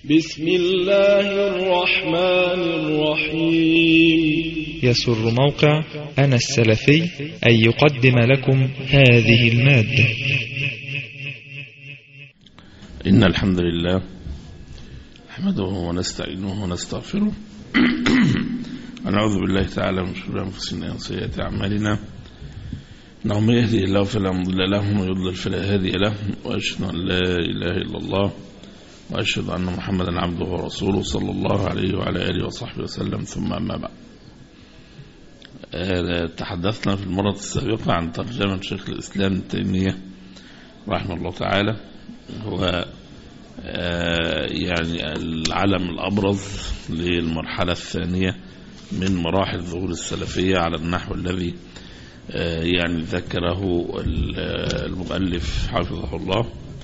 بسم الله الرحمن الرحيم. يسر موقع أنا السلفي أن يقدم لكم هذه المادة. إن الحمد لله نحمده ونستعينه ونستغفره ونعوذ بالله تعالى من شرور أنفسنا وسيئات أعمالنا، إنه من يهدي الله فلا مضل له ومن يضلل فلا هادي له، وأشهد أن لا إله إلا الله وأشهد أن محمدا عبده ورسوله صلى الله عليه وعلى آله وصحبه وسلم. ثم أما بعد، تحدثنا في المرة السابقة عن ترجمة شيخ الإسلام ابن تيمية رحمه الله تعالى. هو يعني العلم الأبرز للمرحلة الثانية من مراحل ظهور السلفية على النحو الذي يعني ذكره المؤلف حفظه الله.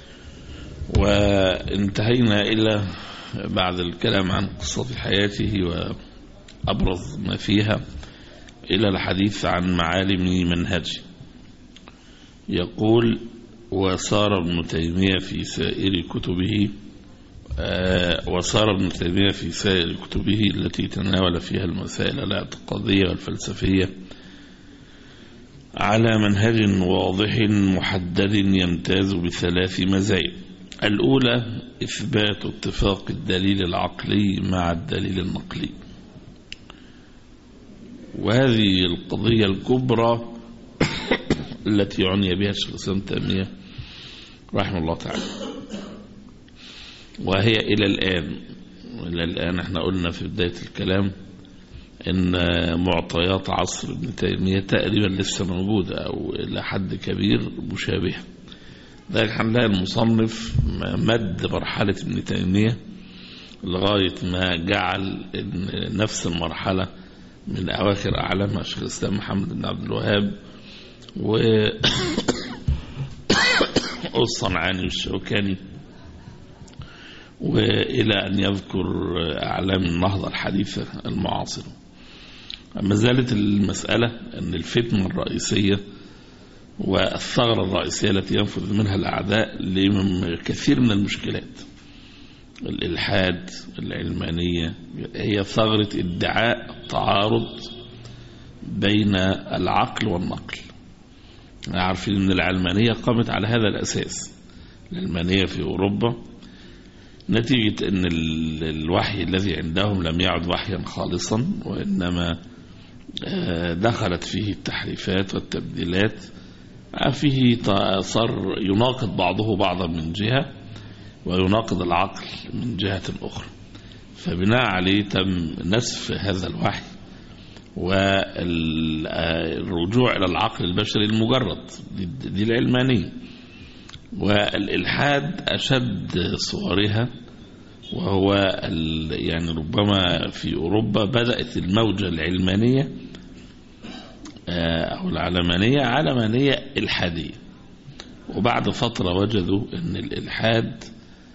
وانتهينا إلى بعد الكلام عن قصة حياته وأبرز ما فيها إلى الحديث عن معالم منهجه. يقول: وصار ابن تيمية في سائر كتبه التي تناول فيها المسائل الاعتقادية والفلسفية على منهج واضح محدد يمتاز بثلاث مزايا. الأولى: إثبات اتفاق الدليل العقلي مع الدليل النقلي، وهذه القضية الكبرى التي عني بها الشيخ الإسلام ابن تيمية رحمه الله تعالى. وهي إلى الآن احنا قلنا في بداية الكلام إن معطيات عصر ابن تيمية تقريبا لسه موجودة أو إلى حد كبير مشابهة. ذلك هنلاقي المصنف مد مرحلة ابن تيمية لغاية ما جعل نفس المرحلة من أواخر أعلامها الشيخ الإسلام محمد بن عبد الوهاب والصنعاني والشوكاني، وإلى أن يذكر أعلام النهضة الحديثة المعاصرة. ما زالت المسألة أن الفتنة الرئيسية والثغرة الرئيسية التي ينفذ منها الأعداء لكثير من المشكلات، الإلحاد، العلمانية، هي ثغرة ادعاء التعارض بين العقل والنقل. عارفين أن العلمانية قامت على هذا الأساس. العلمانية في أوروبا نتيجة أن الوحي الذي عندهم لم يعد وحيا خالصا، وإنما دخلت فيه التحريفات والتبديلات، فيه صار يناقض بعضه بعضا من جهة ويناقض العقل من جهة أخرى. فبناء عليه تم نسف هذا الوحي والرجوع إلى العقل البشري المجرد. دي العلمانية. والإلحاد أشد صورها، وهو يعني ربما في أوروبا بدأت الموجة العلمانية أو العلمانية علمانية إلحادية، وبعد فترة وجدوا أن الإلحاد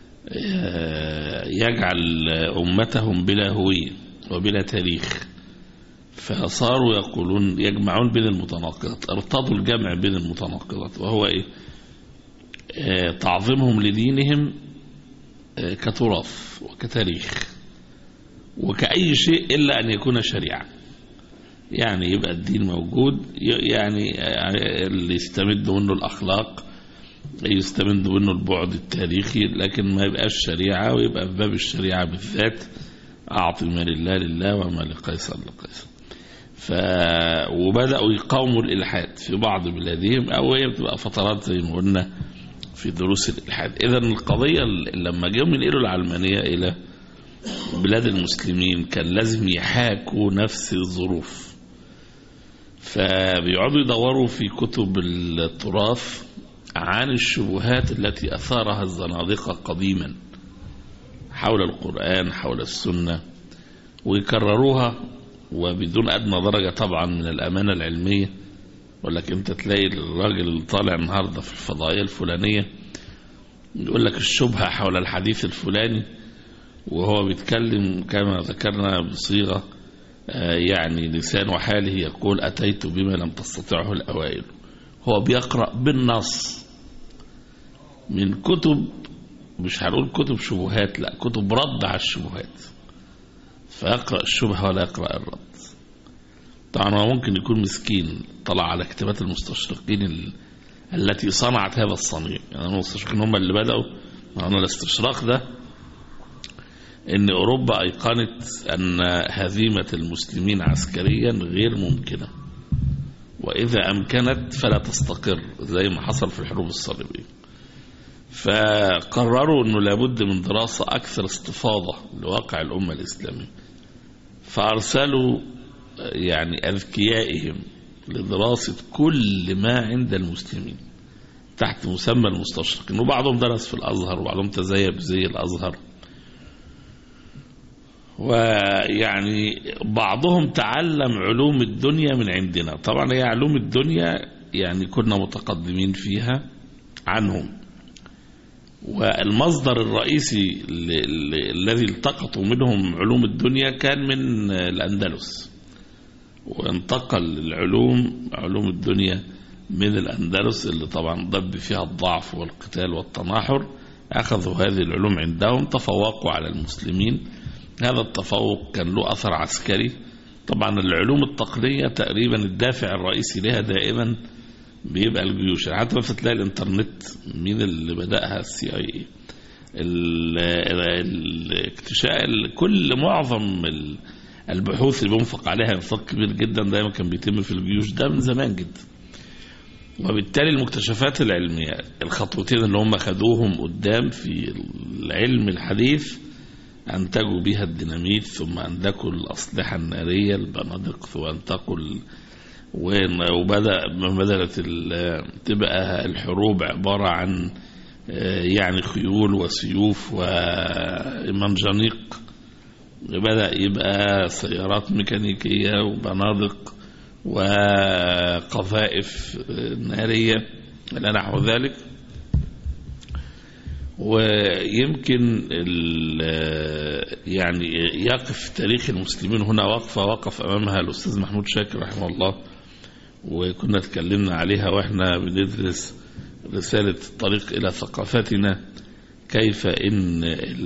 يجعل أمتهم بلا هوية وبلا تاريخ، فصاروا يقولون يجمعون بين المتناقضات، ارتضوا الجمع بين المتناقضات، وهو إيه؟ تعظيمهم لدينهم كتراث وكتاريخ وكأي شيء إلا أن يكون شريعة. يعني يبقى الدين موجود، يعني اللي يستمد منه الأخلاق، يستمد منه البعد التاريخي، لكن ما يبقاش شريعة، ويبقى في باب الشريعة بالذات أعطي ما لله لله وما لقيصر لقيصر. وبدأوا يقاوموا الإلحاد في بعض بلادهم، أو هي بتبقى فترات زي ما قلنا في دروس الإلحاد. إذن القضية لما جاءوا ينقلوا العلمانية إلى بلاد المسلمين كان لازم يحاكوا نفس الظروف، فبيقعدوا يدوروا في كتب التراث عن الشبهات التي أثارها الزنادقة قديما حول القرآن، حول السنة، ويكرروها وبدون أدنى درجة طبعا من الأمانة العلمية. ولكن انت تلاقي الراجل اللي طالع النهاردة في الفضائية الفلانية يقول لك الشبهة حول الحديث الفلاني، وهو بيتكلم كما ذكرنا بصيغة يعني لسان حاله، يقول أتيت بما لم تستطعه الأوائل. هو بيقرأ بالنص من كتب مش هنقول كتب شبهات، لا، كتب رد على الشبهات، فيقرأ الشبهة ولا يقرأ الرد. طبعا هو ممكن يكون مسكين طلع على كتابات المستشرقين التي صنعت هذا الصنيع. يعني المستشرقين هم اللي بدأوا معنا الاستشراق ده، ان اوروبا ايقنت ان هزيمة المسلمين عسكريا غير ممكنة، واذا امكنت فلا تستقر، زي ما حصل في الحروب الصليبية. فقرروا انه لابد من دراسة اكثر استفاضة لواقع الامة الاسلامية، فارسلوا يعني اذكيائهم لدراسة كل ما عند المسلمين تحت مسمى المستشرقين. وبعضهم درس في الازهر وبعضهم تزيب زي الازهر، ويعني بعضهم تعلم علوم الدنيا من عندنا. طبعا هي علوم الدنيا يعني كنا متقدمين فيها عنهم، والمصدر الرئيسي الذي التقطوا منهم علوم الدنيا كان من الأندلس، وانتقل علوم الدنيا من الأندلس اللي طبعا ضب فيها الضعف والقتال والتناحر. أخذوا هذه العلوم عندهم، تفوقوا على المسلمين. هذا التفوق كان له أثر عسكري. طبعا العلوم التقنية تقريبا الدافع الرئيسي لها دائما بيبقى الجيوش. حتى ما تلاقي الانترنت مين اللي بدأها؟ CIA. الاكتشاف كل معظم البحوث اللي بينفق عليها انفاق كبير جدا دايما كان بيتم في الجيوش، ده من زمان جدا. وبالتالي المكتشفات العلمية الخطوتين اللي هم خدوهم قدام في العلم الحديث أنتجوا بها الديناميت، ثم أنتجوا الأسلحة النارية البنادق، ثم أنتجوا بدأت تبقى الحروب عبارة عن يعني خيول وسيوف ومنجنيق، بدأ يبقى سيارات ميكانيكية وبنادق وقذائف نارية إلى نحو ذلك. ويمكن يعني يقف تاريخ المسلمين هنا وقف أمامها الأستاذ محمود شاكر رحمه الله، وكنا تكلمنا عليها وإحنا بندرس رسالة الطريق إلى ثقافتنا، كيف إن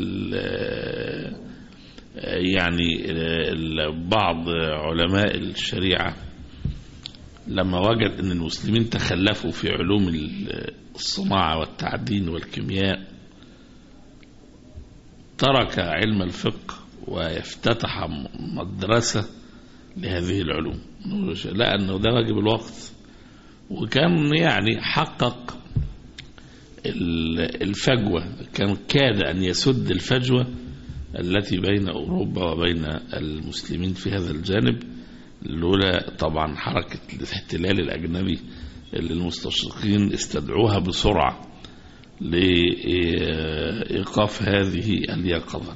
يعني بعض علماء الشريعة لما وجد أن المسلمين تخلفوا في علوم الصناعة والتعدين والكيمياء ترك علم الفقه ويفتتح مدرسة لهذه العلوم، لأنه ده واجب الوقت. وكان يعني حقق الفجوة، كان كاد أن يسد الفجوة التي بين أوروبا وبين المسلمين في هذا الجانب، لولا طبعا حركة الاحتلال الأجنبي اللي المستشرقين استدعوها بسرعة لإيقاف هذه اليقظة.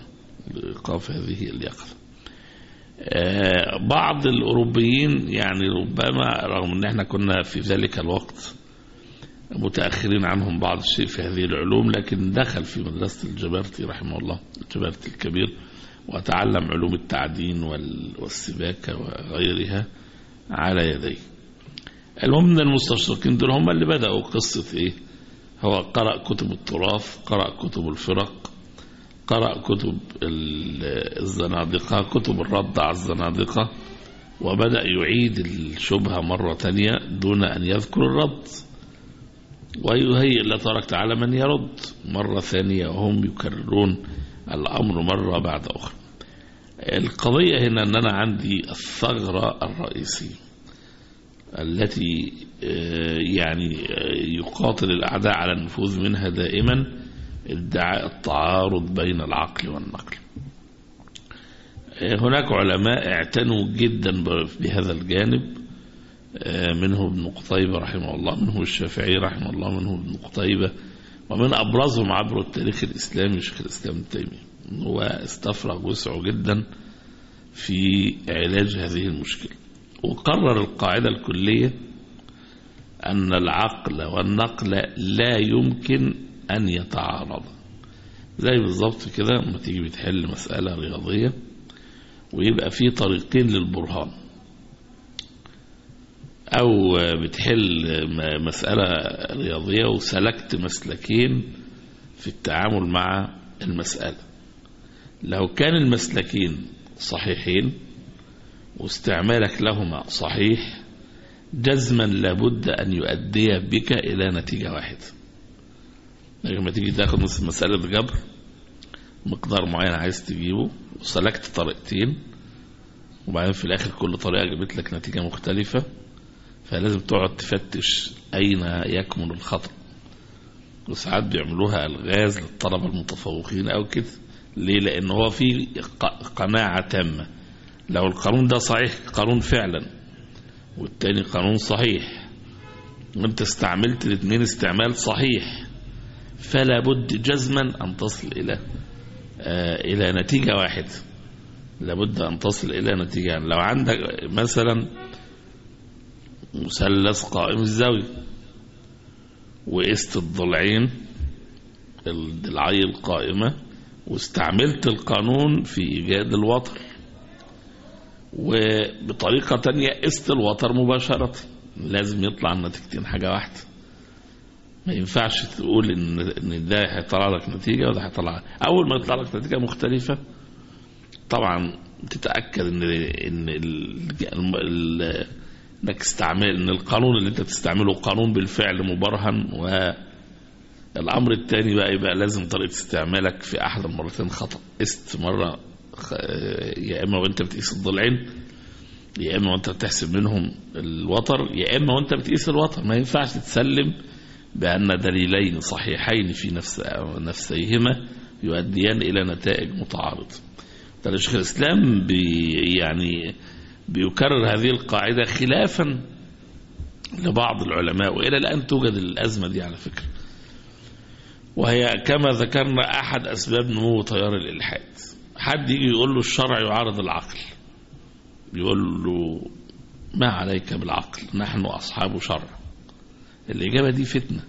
بعض الأوروبيين يعني ربما رغم أن احنا كنا في ذلك الوقت متأخرين عنهم بعض الشيء في هذه العلوم، لكن دخل في مدرسة الجبرتي رحمه الله، الجبرتي الكبير، وتعلم علوم التعدين والسباكة وغيرها على يديه. المهم ان المستشرقين دول هم اللي بدأوا قصة ايه، هو قرأ كتب التراث، قرأ كتب الفرق، قرأ كتب الزنادقة، كتب الرد على الزنادقة، وبدأ يعيد الشبهة مرة تانية دون أن يذكر الرد، ويهيئ الله تبارك وتعالى من يرد مرة ثانية، وهم يكررون الأمر مرة بعد أخرى. القضية هنا أن أنا عندي الثغرة الرئيسية التي يعني يقاتل الأعداء على النفوذ منها دائما، ادعاء التعارض بين العقل والنقل. هناك علماء اعتنوا جدا بهذا الجانب، منه ابن قتيبة رحمه الله، منه الشافعي رحمه الله، منه ابن قتيبة، ومن أبرزهم عبر التاريخ الإسلامي شيخ الإسلام ابن تيمية. هو استفرغ وسعه جدا في علاج هذه المشكلة، وقرر القاعدة الكلية أن العقل والنقل لا يمكن أن يتعارضا. زي بالضبط كده لما تيجي بتحل مسألة رياضية ويبقى في طريقين للبرهان، أو بتحل مسألة رياضية وسلكت مسلكين في التعامل مع المسألة. لو كان المسلكين صحيحين واستعمالك لهما صحيح جزما لابد أن يؤدي بك إلى نتيجة واحدة. لما تيجي تاخد مسألة جبر مقدار معين عايز تجيبه وسلكت طريقتين وبعدين في الآخر كل طريقة جابت لك نتيجة مختلفة، فلازم تقعد تفتش أين يكمن الخطأ. وساعات بيعملوها ألغاز للطلبة المتفوقين أو كده. ليه؟ لأن هو في قناعة تامة لو القانون ده صحيح قانون فعلا والتاني قانون صحيح وانت استعملت الاثنين استعمال صحيح، فلا بد جزما أن تصل إلى نتيجة واحدة. لابد أن تصل إلى نتيجة. يعني لو عندك مثلا مثلث قائم الزاوية وقست الضلعين الضلعي القائمة واستعملت القانون في إيجاد الوتر، وبطريقة تانية قست الوتر مباشرة، لازم يطلع النتيجتين حاجة واحدة. ما ينفعش تقول إن ده هيطلع لك نتيجة وده هيطلع. أول ما يطلع لك نتيجة مختلفة طبعا تتأكد انك تستعمل ان القانون اللي انت تستعمله قانون بالفعل مبرهن. والامر الثاني بقى يبقى لازم طريقة استعمالك في احد المرتين خطأ. قست مرة يا اما وانت بتقيس الضلعين يا اما وانت بتحسب منهم الوتر يا اما وانت بتقيس الوتر. ما ينفعش تتسلم بان دليلين صحيحين في نفسيهما يؤديان الى نتائج متعارضة. شيخ الإسلام بيكرر هذه القاعدة خلافا لبعض العلماء، وإلى الآن توجد الأزمة دي على فكرة، وهي كما ذكرنا أحد أسباب نمو تيار الإلحاد. حد يجي يقول له الشرع يعارض العقل، يقول له ما عليك بالعقل نحن أصحاب شرع. الإجابة دي فتنة،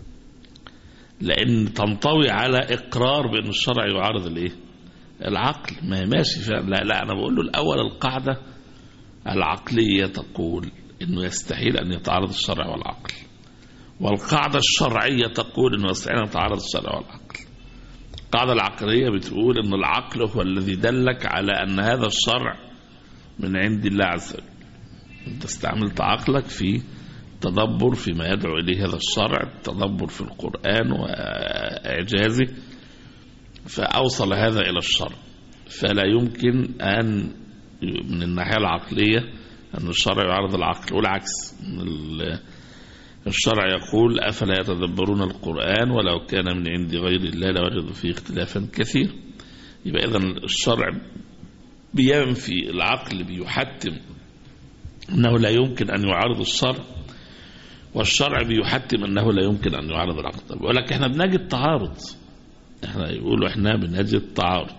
لأن تنطوي على إقرار بأن الشرع يعارض الإيه؟ العقل. ما ماشي فعلا. لا أنا بقول له الأول القاعدة العقلية تقول إنه يستحيل أن يتعارض الشرع والعقل، والقاعدة الشرعية تقول إنه يستحيل أن يتعارض الشرع والعقل. القاعدة العقلية بتقول إن العقل هو الذي دلك على أن هذا الشرع من عند الله عز وجل. أنت استعملت عقلك في تدبر فيما يدعو إليه هذا الشرع، تدبر في القرآن وإعجازه، فأوصل هذا إلى الشرع. فلا يمكن أن من الناحية العقلية أن الشرع يعارض العقل، والعكس. الشرع يقول أفلا يتدبرون القرآن ولو كان من عند غير الله لوجدوا فيه اختلافا كثير. يبقى إذن الشرع بينفي، العقل بيحتم أنه لا يمكن أن يعارض الشرع، والشرع بيحتم أنه لا يمكن أن يعارض العقل. بيقول لك إحنا بنجد تعارض، احنا بنجد تعارض.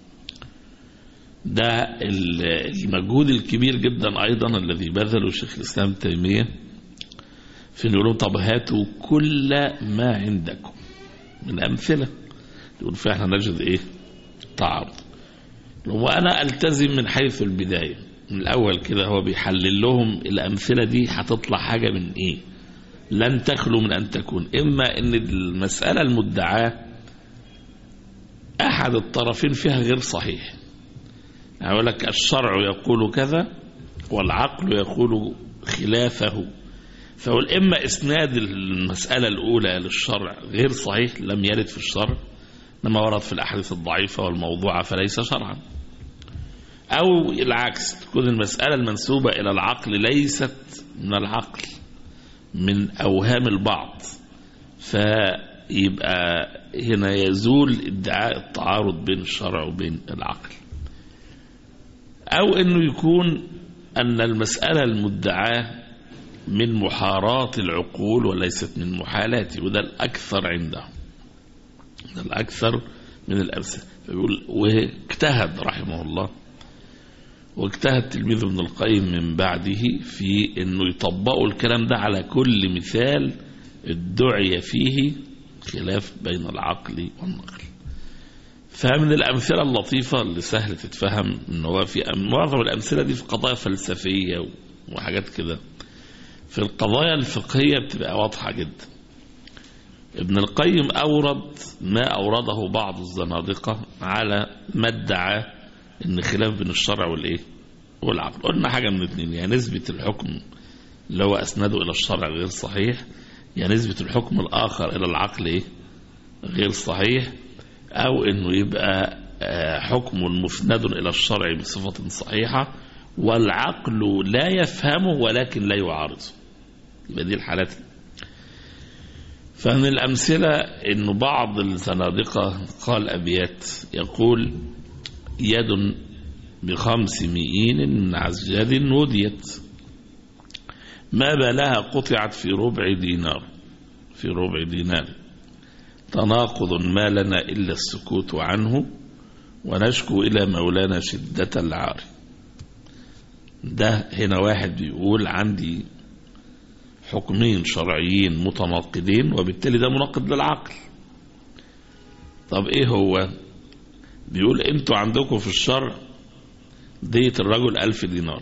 ده المجهود الكبير جدا ايضا الذي بذله شيخ الاسلام تيمية في نقوله طب هاتوا كل ما عندكم من امثلة يقول فاحنا نجد ايه؟ تعارض. وانا التزم من حيث البداية من الاول كده. هو بيحلل لهم الامثلة دي هتطلع حاجة من ايه؟ لن تخلو من ان تكون اما ان المسألة المدعاة أحد الطرفين فيها غير صحيح. أقول لك الشرع يقول كذا والعقل يقول خلافه، فقول إما إسناد المسألة الأولى للشرع غير صحيح لم يرد في الشرع لما ورد في الأحاديث الضعيفة والموضوعة فليس شرعا، أو العكس تكون المسألة المنسوبة إلى العقل ليست من العقل من أوهام البعض، فيبقى هنا يزول ادعاء التعارض بين الشرع وبين العقل. أو أنه يكون أن المسألة المدعاة من محارات العقول وليست من محالات، وده الأكثر عندهم، ده الأكثر من الأمثلة. فيقول واجتهد رحمه الله واجتهد تلميذ ابن القيم من بعده في أنه يطبقوا الكلام ده على كل مثال ادعي فيه خلاف بين العقل والنقل. فمن الأمثلة اللطيفة اللي سهل تتفهم إن هو في معظم الأمثلة دي في قضايا فلسفية وحاجات كده. في القضايا الفقهية بتبقى واضحة جدا. ابن القيم أورد ما أورده بعض الزنادقة على ما ادعى إن خلاف بين الشرع والإيه والعقل. قلنا حاجة من الاثنين، يعني نسبة الحكم اللي هو أسنده إلى الشرع غير صحيح، يعني نسبة الحكم الآخر إلى العقل إيه غير صحيح، أو إنه يبقى حكم مسند إلى الشرع بصفة صحيحة والعقل لا يفهمه ولكن لا يعارضه. يبقى دي الحالات. فمن الأمثلة إنه بعض الزنادقة قال أبيات يقول: يد ب5 مئين من عزجاد وديت، ما بالها قطعت في ربع دينار، في ربع دينار، تناقض ما لنا إلا السكوت عنه ونشكو إلى مولانا شدة العار. ده هنا واحد بيقول عندي حكمين شرعيين متناقضين وبالتالي ده مناقض للعقل. طب ايه هو؟ بيقول انتوا عندكم في الشرع دية الرجل 1000 دينار،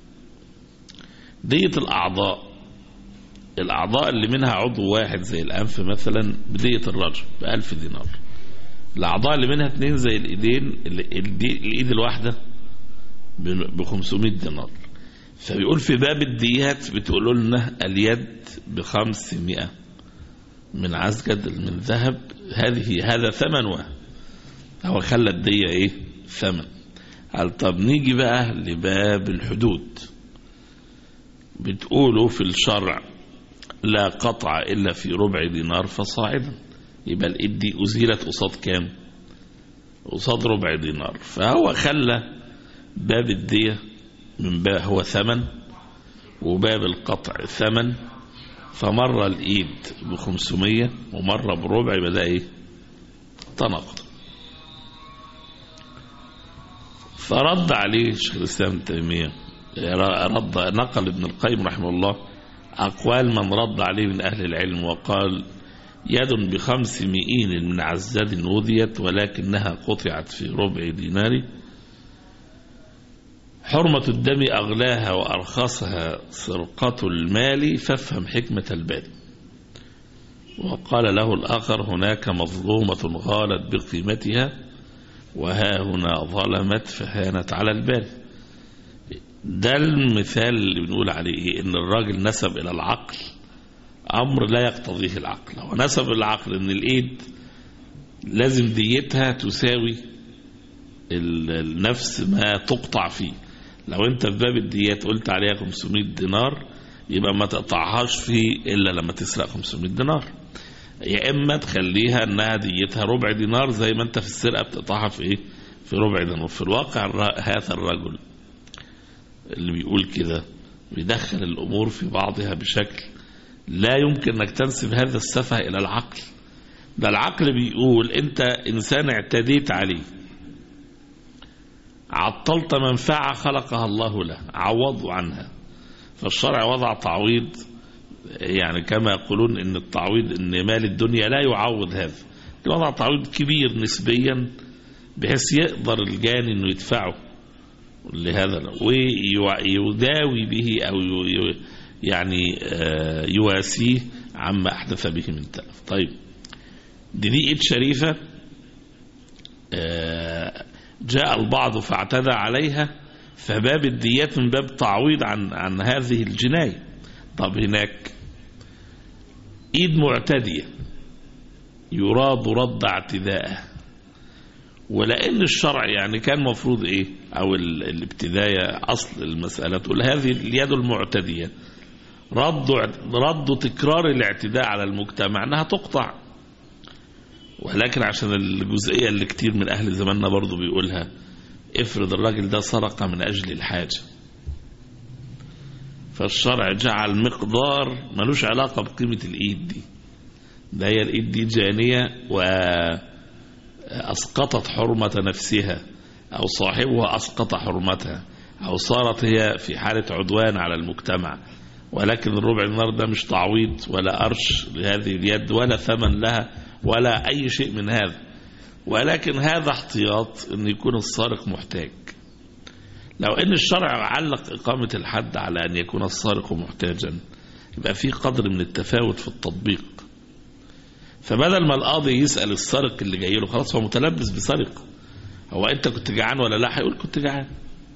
دية الأعضاء اللي منها عضو واحد زي الأنف مثلا بدية الرجل ب1000 دينار، الأعضاء اللي منها 2 زي الإيدين، الإيد الواحدة ب500 دينار. فبيقول في باب الديات بتقولوا لنا اليد ب500 من عزجد من ذهب، هذا ثمنها، هو خلى الدية ايه ثمن. طب نيجي بقى لباب الحدود، بتقولوا في الشرع لا قطع إلا في ربع دينار فصاعدا، يبقى الإيد دي أزيلت قصاد كام؟ قصاد ربع دينار. فهو خلى باب الدية من باب هو ثمن وباب القطع ثمن، فمرة الإيد ب500 ومرة بربع، يبقى ده ايه تناقض. فرد عليه شيخ الإسلام ابن تيمية، نقل ابن القيم رحمه الله أقوال من رد عليه من أهل العلم وقال: يد ب5 مئين من عزاد وذيت ولكنها قطعت في ربع دينار، حرمة الدم أغلاها وأرخصها سرقة المال، فافهم حكمة الباري. وقال له الآخر: هناك مظلومة غالت بقيمتها وها هنا ظلمت فهانت على الباري. ده المثال اللي بنقول عليه إيه؟ إن الراجل نسب إلى العقل أمر لا يقتضيه العقل. هو نسب العقل إن الإيد لازم ديتها تساوي النفس ما تقطع فيه. لو أنت في باب الديات قلت عليها 500 دينار يبقى ما تقطعهاش فيه إلا لما تسرق 500 دينار، يا إما تخليها أنها ديتها ربع دينار زي ما أنت في السرقة بتقطعها في إيه؟ في ربع دينار. في الواقع هذا الرجل اللي بيقول كده بيدخل الأمور في بعضها بشكل لا يمكن أنك تنسب هذا السفه إلى العقل. ده العقل بيقول أنت إنسان اعتديت عليه، عطلت منفعة خلقها الله له، عوضوا عنها. فالشرع وضع تعويض، يعني كما يقولون إن التعويض إن مال الدنيا لا يعوض هذا، وضع تعويض كبير نسبيا بحيث يقدر الجاني إنه يدفعه لهذا ويداوي به أو يعني يواسيه عما أحدث به من تلف. طيب دي إيد شريفة جاء البعض فاعتدى عليها، فباب الديات من باب تعويض عن هذه الجناية. طب هناك إيد معتدية يراد رد اعتداءه، ولأن الشرع يعني كان مفروض إيه أو الابتداية أصل المسألة تقول هذه اليد المعتدية رد تكرار الاعتداء على المجتمع أنها تقطع. ولكن عشان الجزئية اللي كتير من أهل زماننا برضو بيقولها، افرض الراجل ده سرق من أجل الحاجة، فالشرع جعل مقدار ملوش علاقة بقيمة الإيد دي، ده هي الإيد دي جانية وأسقطت حرمة نفسها أو صاحبها أسقط حرمتها أو صارت هي في حالة عدوان على المجتمع، ولكن الربع دينار ده مش تعويض ولا أرش لهذه اليد ولا ثمن لها ولا أي شيء من هذا، ولكن هذا احتياط أن يكون السارق محتاج. لو أن الشرع علق إقامة الحد على أن يكون السارق محتاجا يبقى في قدر من التفاوت في التطبيق. فبدل ما القاضي يسأل السارق اللي جاي له، خلاص هو متلبس بسرقة، هو انت كنت جعان ولا لا؟ هيقول كنت جعان.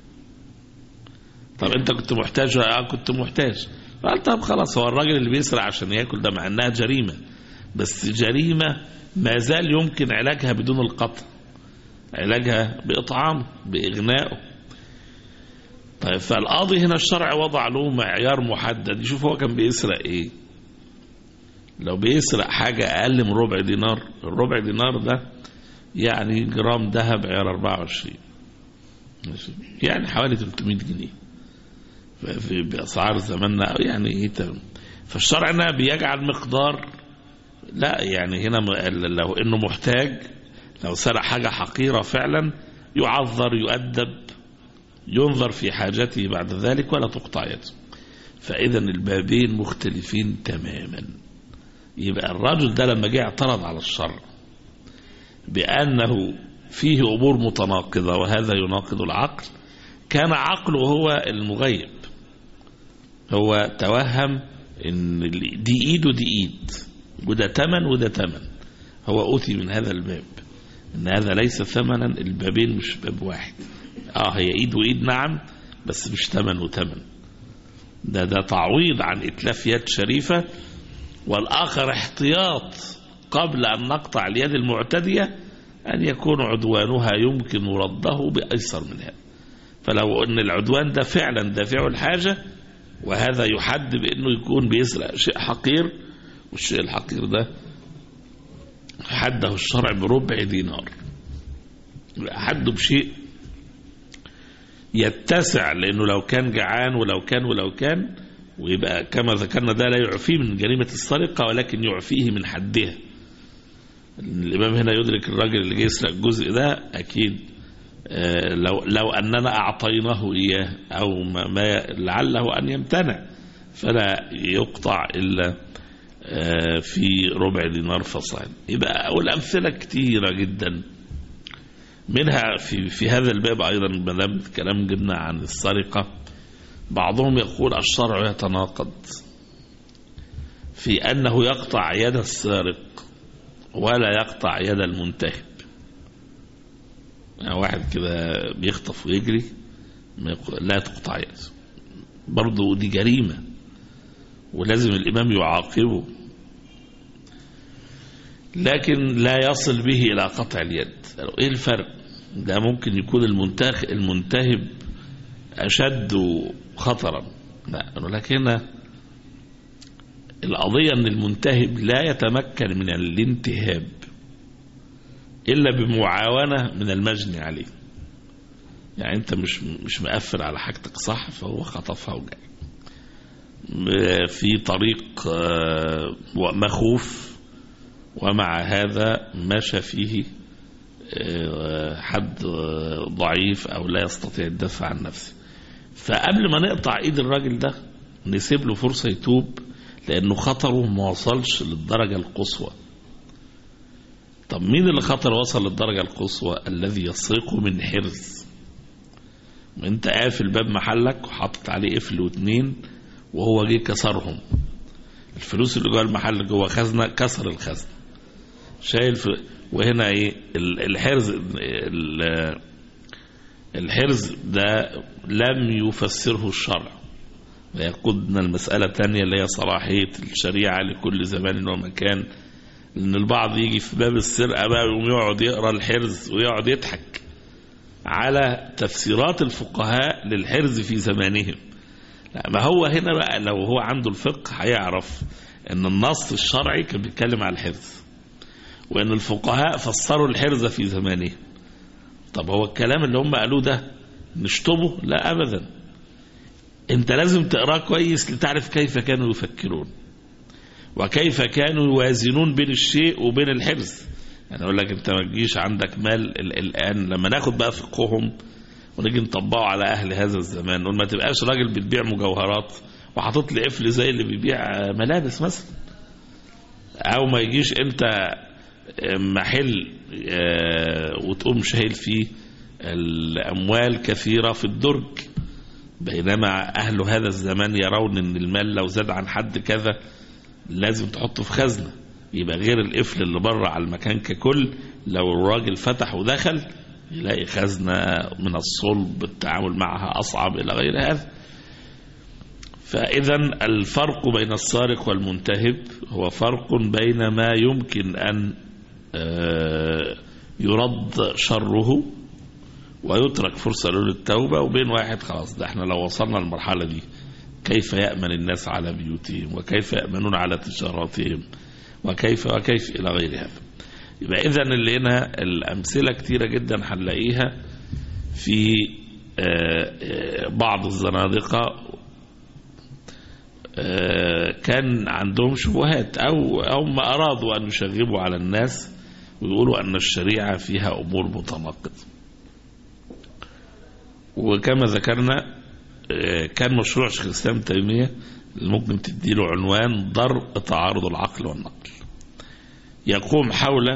طب انت كنت محتاج؟ كنت محتاج. قال طب خلاص، هو الراجل اللي بيسرق عشان ياكل ده، مع انها جريمة، بس جريمة ما زال يمكن علاجها بدون القتل، علاجها بإطعام، بإغنائه. طيب فالقاضي هنا الشرع وضع له معيار محدد، يشوف هو كان بيسرق ايه. لو بيسرق حاجة أقل من ربع دينار، الربع دينار ده يعني جرام ذهب عيار 24، يعني حوالي 300 جنيه بأسعار زماننا، يعني ايه. فالشرع هنا بيجعل مقدار، لا يعني هنا لو انه محتاج، لو سرق حاجة حقيرة فعلا يعذر، يؤدب، ينظر في حاجته بعد ذلك ولا تقطع يده. فإذا البابين مختلفين تماما. يبقى الرجل ده لما جه اعترض على الشرع بأنه فيه أمور متناقضة وهذا يناقض العقل، كان عقله هو المغيب، هو توهم ان دي ايد ودي ايد، وده تمن وده تمن. هو أوتي من هذا الباب ان هذا ليس ثمنا، البابين مش باب واحد. هي ايد وايد نعم، بس مش تمن وتمن. ده تعويض عن اتلاف يد شريفة، والآخر احتياط قبل أن نقطع اليد المعتدية أن يكون عدوانها يمكن رده بأيسر من هذا. فلو أن العدوان ده فعلا دافع الحاجة، وهذا يحد بأنه يكون بيسرق شيء حقير، والشيء الحقير ده حده الشرع بربع دينار، حده بشيء يتسع، لأنه لو كان جعان ولو كان ويبقى كما ذكرنا ده لا يعفيه من جريمة السرقة، ولكن يعفيه من حدها. الإمام هنا يدرك الراجل اللي جاي يسرق الجزء ده أكيد لو أننا أعطيناه إياه أو ما لعله أن يمتنع، فلا يقطع إلا في ربع دينار فصاعد. يبقى والأمثلة كتيرة جدا، منها في هذا الباب أيضا ما دام كلام جبنا عن السرقة، بعضهم يقول الشرع يتناقض في أنه يقطع يد السارق ولا يقطع يد المنتهب. يعني واحد كده بيخطف ويجري لا تقطع يده، برضه دي جريمة ولازم الإمام يعاقبه، لكن لا يصل به إلى قطع اليد. إيه الفرق؟ ده ممكن يكون المنتهب أشد خطرا، لا، لكن القضية أن المنتهب لا يتمكن من الانتهاب إلا بمعاونة من المجني عليه. يعني أنت مش مقفل على حاجتك صح، فهو خطفها وجاي في طريق مخوف، ومع هذا مشى فيه حد ضعيف أو لا يستطيع الدفع عن نفسه. فقبل ما نقطع ايد الراجل ده نسيب له فرصة يتوب، لأنه خطره ما وصلش للدرجة القصوى. طب مين اللي خطر وصل للدرجة القصوى؟ الذي يسرقه من حرز، وانت قافل باب محلك وحاطط عليه قفل واتنين، وهو جه كسرهم. الفلوس اللي جوه المحل جوه خزنة، كسر الخزنة، شايل وهنا ايه الحرز ده لم يفسره الشرع، ويقودنا المسألة الثانية اللي هي صلاحية الشريعة لكل زمان ومكان. لأن البعض يجي في باب السرقة بقى ويقوم يقعد يقرأ الحرز ويقعد يضحك على تفسيرات الفقهاء للحرز في زمانهم. لا، ما هو هنا بقى لو هو عنده الفقه هيعرف أن النص الشرعي كان بيتكلم على الحرز، وأن الفقهاء فسروا الحرز في زمانهم. طب هو الكلام اللي هم قالوه ده نشطبه؟ لا أبدا، انت لازم تقراه كويس لتعرف كيف كانوا يفكرون وكيف كانوا يوازنون بين الشيء وبين الحرز. يعني اقول لك انت ما تجيش عندك مال الان، لما ناخد بقى فقههم ونيجي نطبقه على اهل هذا الزمان، نقول ما تبقاش راجل بتبيع مجوهرات وحاطط لي قفل زي اللي بيبيع ملابس مثلا، او ما يجيش انت محل وتقوم شايل فيه الاموال كثيرة في الدرج، بينما أهل هذا الزمان يرون أن المال لو زاد عن حد كذا لازم تحطه في خزنة، يبقى غير القفل اللي بره على المكان ككل، لو الراجل فتح ودخل يلاقي خزنة من الصلب التعامل معها أصعب إلى غير هذا. فإذا الفرق بين السارق والمنتهب هو فرق بين ما يمكن أن يرد شره ويترك فرصة للتوبة، وبين واحد خلاص ده احنا لو وصلنا للمرحلة دي كيف يأمن الناس على بيوتهم، وكيف يأمنون على تجاراتهم، وكيف إلى غير هذا. يبقى إذن اللي هنا الأمثلة كتيرة جدا هنلاقيها في بعض الزنادقة كان عندهم شبهات أو ما أرادوا أن يشغبوا على الناس ويقولوا أن الشريعة فيها أمور متناقضة. وكما ذكرنا كان مشروع شيخ الإسلام تيمية ممكن تديله عنوان درء تعارض العقل والنقل، يقوم حول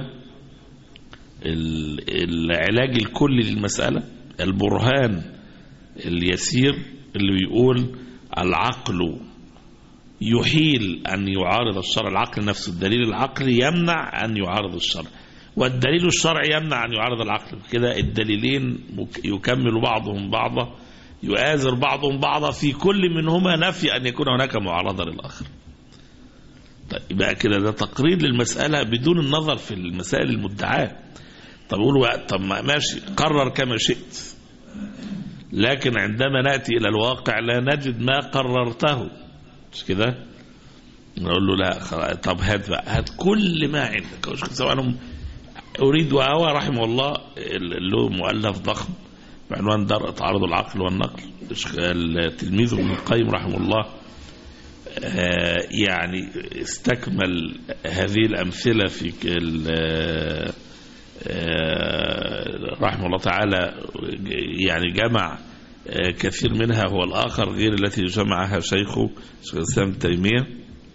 العلاج الكلي للمسألة، البرهان اليسير اللي بيقول العقل يحيل أن يعارض الشرع، العقل نفسه الدليل العقلي يمنع أن يعارض الشرع، والدليل الشرعي يمنع أن يعارض العقل. كده الدليلين يكمل بعضهم بعضا، يؤازر بعضهم بعضا، في كل منهما نفي أن يكون هناك معارضة للآخر. طيب يبقى كده ده تقرير للمسألة بدون النظر في المسائل المدعاة. طب يقولوا طب ماشي قرر كما شئت، لكن عندما نأتي إلى الواقع لا نجد ما قررته، مش كده؟ نقول له لا طب هات بقى، هات كل ما عندك. سواء أريد، وهو رحمه الله له مؤلف ضخم بعنوان درء تعارض العقل والنقل، التلميذ ابن القيم رحمه الله يعني استكمل هذه الأمثلة في رحمه الله تعالى، يعني جمع كثير منها هو الآخر غير التي جمعها شيخ الإسلام تيمية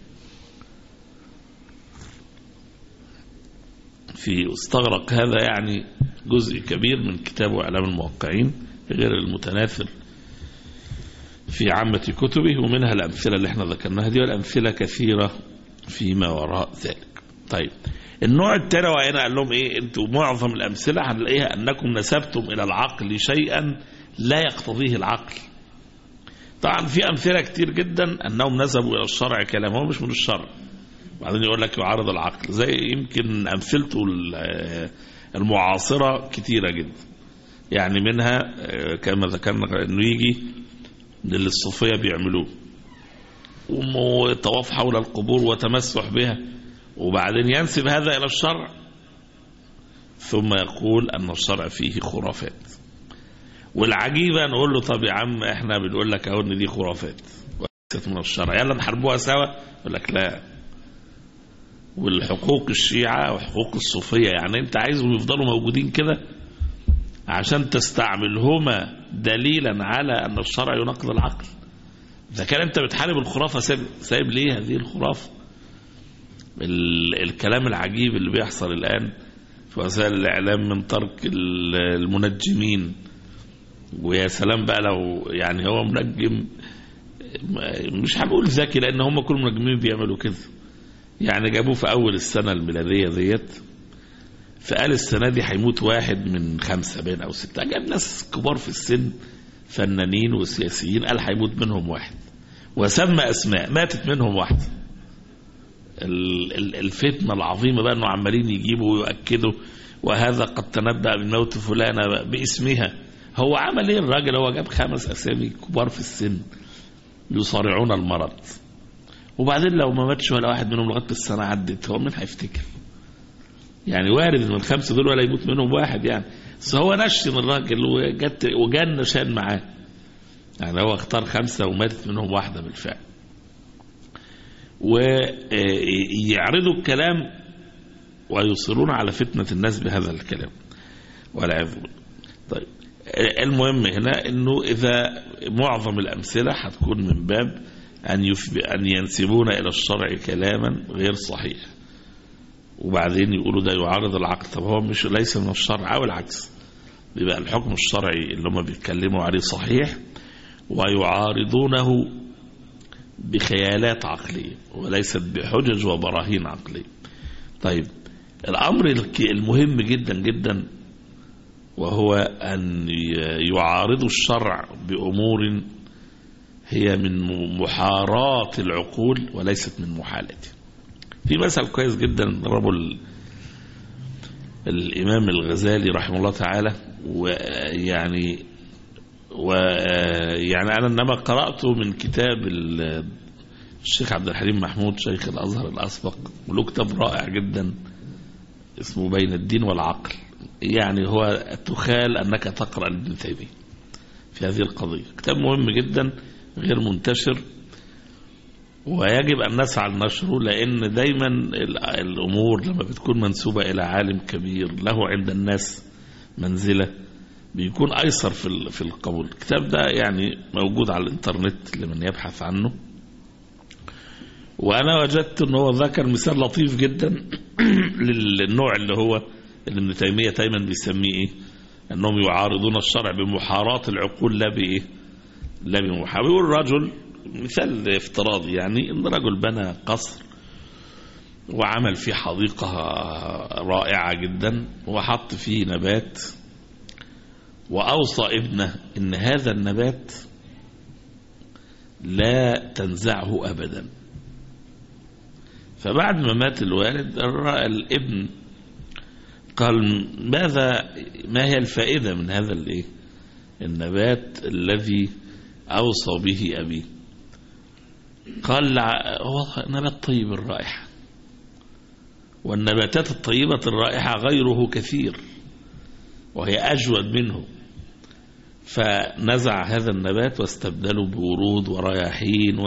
في استغرق هذا يعني جزء كبير من كتابه إعلام الموقعين غير المتناثر في عامة كتبه، ومنها الأمثلة اللي احنا ذكرناها دي، والأمثلة كثيرة فيما وراء ذلك. طيب النوع الثاني وهنا قال لهم ايه، انتوا معظم الأمثلة هنلاقيها أنكم نسبتم إلى العقل شيئا لا يقتضيه العقل. طبعا في أمثلة كتير جدا أنهم نسبوا إلى الشرع كلام هو مش من الشرع، بعدين يقول لك يعارض العقل، زي يمكن أمثلته المعاصرة كتيرة جدا. يعني منها كما ذكرنا أنه يجي اللي الصوفية بيعملوه وطواف حول القبور وتمسح بها، وبعدين ينسب هذا إلى الشرع ثم يقول أن الشرع فيه خرافات. والعجيبة نقول له طب يا عم احنا بنقول لك اهو ان دي خرافات وليست من الشرع، يلا نحاربوها سوا. يقول لك لا، والحقوق الشيعة وحقوق الصوفية يعني انت عايزهم يفضلوا موجودين كده عشان تستعملهما دليلا على ان الشرع يناقض العقل؟ اذا كان انت بتحارب الخرافة سايب ليه هذه الخرافة؟ الكلام العجيب اللي بيحصل الآن في وسائل الإعلام من ترك المنجمين، ويا سلام بقى لو يعني هو منجم، مش هقول ذكي لأن هم كل منجمين بيعملوا كده. يعني جابوه في أول السنة الميلادية ديت، فقال السنة دي هيموت 1 من 5 باين أو 6، جاب ناس كبار في السن فنانين وسياسيين، قال هيموت منهم 1 وسمى أسماء ماتت منهم 1. الفتنة العظيمة بقى أنه عمالين يجيبوا ويؤكدوا وهذا قد تنبأ بموت فلانة باسمها. هو عمل ايه الراجل؟ هو جاب 5 أسامي كبار في السن يصارعون المرض، وبعدين لو ما ماتش ولا واحد منهم لغاية السنة عدت، هو مين هيفتكر؟ يعني وارد من ال5 دول ولا يموت منهم 1 يعني. بس هو نشن الراجل وجان نشان معاه، يعني هو اختار 5 وماتت منهم 1 بالفعل. ويعرضوا الكلام ويصرون على فتنة الناس بهذا الكلام والعياذ بالله. طيب المهم هنا انه اذا معظم الامثله هتكون من باب ان ينسبون الى الشرع كلاما غير صحيح، وبعدين يقولوا ده يعارض العقل. طب هو مش ليس من الشرع او العكس، بيبقى الحكم الشرعي اللي هم بيتكلموا عليه صحيح ويعارضونه بخيالات عقليه وليست بحجج وبراهين عقليه. طيب الأمر المهم جدا جدا وهو أن يعارضوا الشرع بأمور هي من محاراة العقول وليست من محالته. في مثل كويس جدا ضربه الإمام الغزالي رحمه الله تعالى، ويعني أنا إنما قرأته من كتاب الشيخ عبد الحليم محمود شيخ الأزهر الأسبق، وله كتاب رائع جدا اسمه بين الدين والعقل. يعني هو تخال أنك تقرأ ابن تيمية في هذه القضية. كتاب مهم جدا غير منتشر ويجب أن نسعى لنشره، لأن دايما الأمور لما بتكون منسوبة إلى عالم كبير له عند الناس منزلة بيكون أيسر في القبول. الكتاب ده يعني موجود على الإنترنت لمن يبحث عنه، وأنا وجدت أنه هو ذكر مثال لطيف جدا للنوع اللي ابن تيمية دايما بيسميه إيه؟ أنهم يعارضون الشرع بمحاراة العقول لا بمحاراة. بيقول رجل مثال افتراضي، يعني ان رجل بنى قصر وعمل فيه حديقة رائعة جدا وحط فيه نبات، وأوصى ابنه ان هذا النبات لا تنزعه أبدا. فبعد ما مات الوالد رأى الابن قال ما هي الفائدة من هذا النبات الذي أوصى به أبي؟ قال هو نبات طيب الرائحة، والنباتات الطيبة الرائحة غيره كثير وهي أجود منه، فنزع هذا النبات واستبدله بورود ورياحين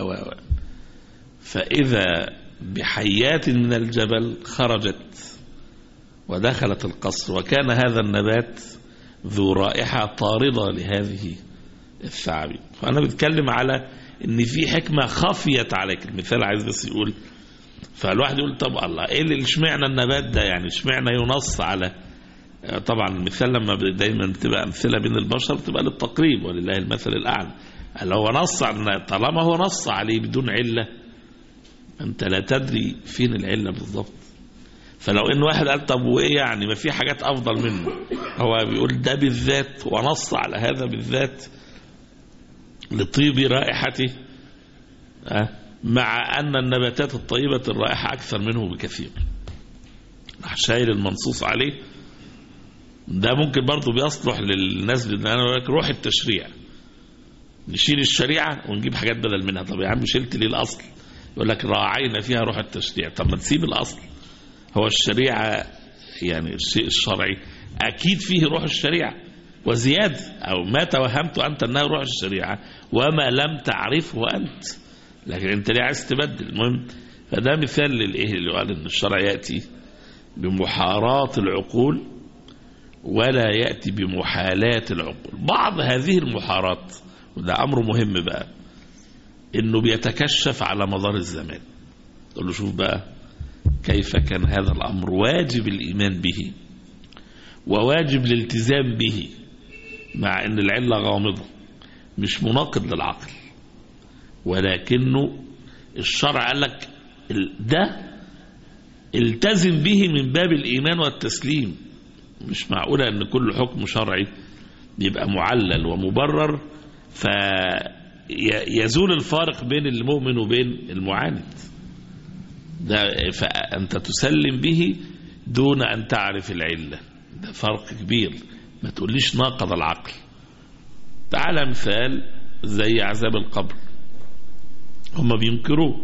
فإذا بحيات من الجبل خرجت ودخلت القصر، وكان هذا النبات ذو رائحة طاردة لهذه الثعابين. فأنا بتكلم على ان في حكمة خفيت عليك. المثال عايز بس يقول، فالواحد يقول طب الله ايه اللي اشمعنى النبات ده، يعني اشمعنى ينص على، طبعا المثال لما دايما بتبقى امثله بين البشر بتبقى للتقريب ولله المثل الاعلى. لو نص طالما هو نص عليه بدون علة انت لا تدري فين العلة بالضبط. فلو ان واحد قال طب وايه يعني ما في حاجات افضل منه، هو بيقول ده بالذات ونص على هذا بالذات لطيب رائحته، مع أن النباتات الطيبة الرائحة أكثر منه بكثير، راح شايل المنصوص عليه. ده ممكن برضو بيصلح للناس روح التشريع، نشيل الشريعة ونجيب حاجات بدل منها. طب يا عم شلت ليه الأصل؟ يقول لك راعينا فيها روح التشريع. طب ما تسيب الأصل. هو الشريعة يعني الشيء الشرعي أكيد فيه روح الشريعة وزيادة، أو ما توهمت أنت أنها روح الشريعة وما لم تعرفه أنت، لكن أنت ليه عايز تبدل. المهم فده مثال للإيه اللي قال إن الشرع يأتي بمحارات العقول ولا يأتي بمحالات العقول. بعض هذه المحارات، وده أمر مهم بقى، إنه بيتكشف على مدار الزمان. تقول له شوف بقى كيف كان هذا الأمر واجب الإيمان به وواجب الالتزام به، مع أن العلة غامضة مش مناقض للعقل، ولكنه الشرع قال لك ده التزم به من باب الإيمان والتسليم. مش معقولة أن كل حكم شرعي يبقى معلل ومبرر فيزول الفارق بين المؤمن وبين المعاند. ده فأنت تسلم به دون أن تعرف العلة، ده فرق كبير. ما تقوليش ناقض العقل. تعالى مثال زي عذاب القبر، هم بينكروه،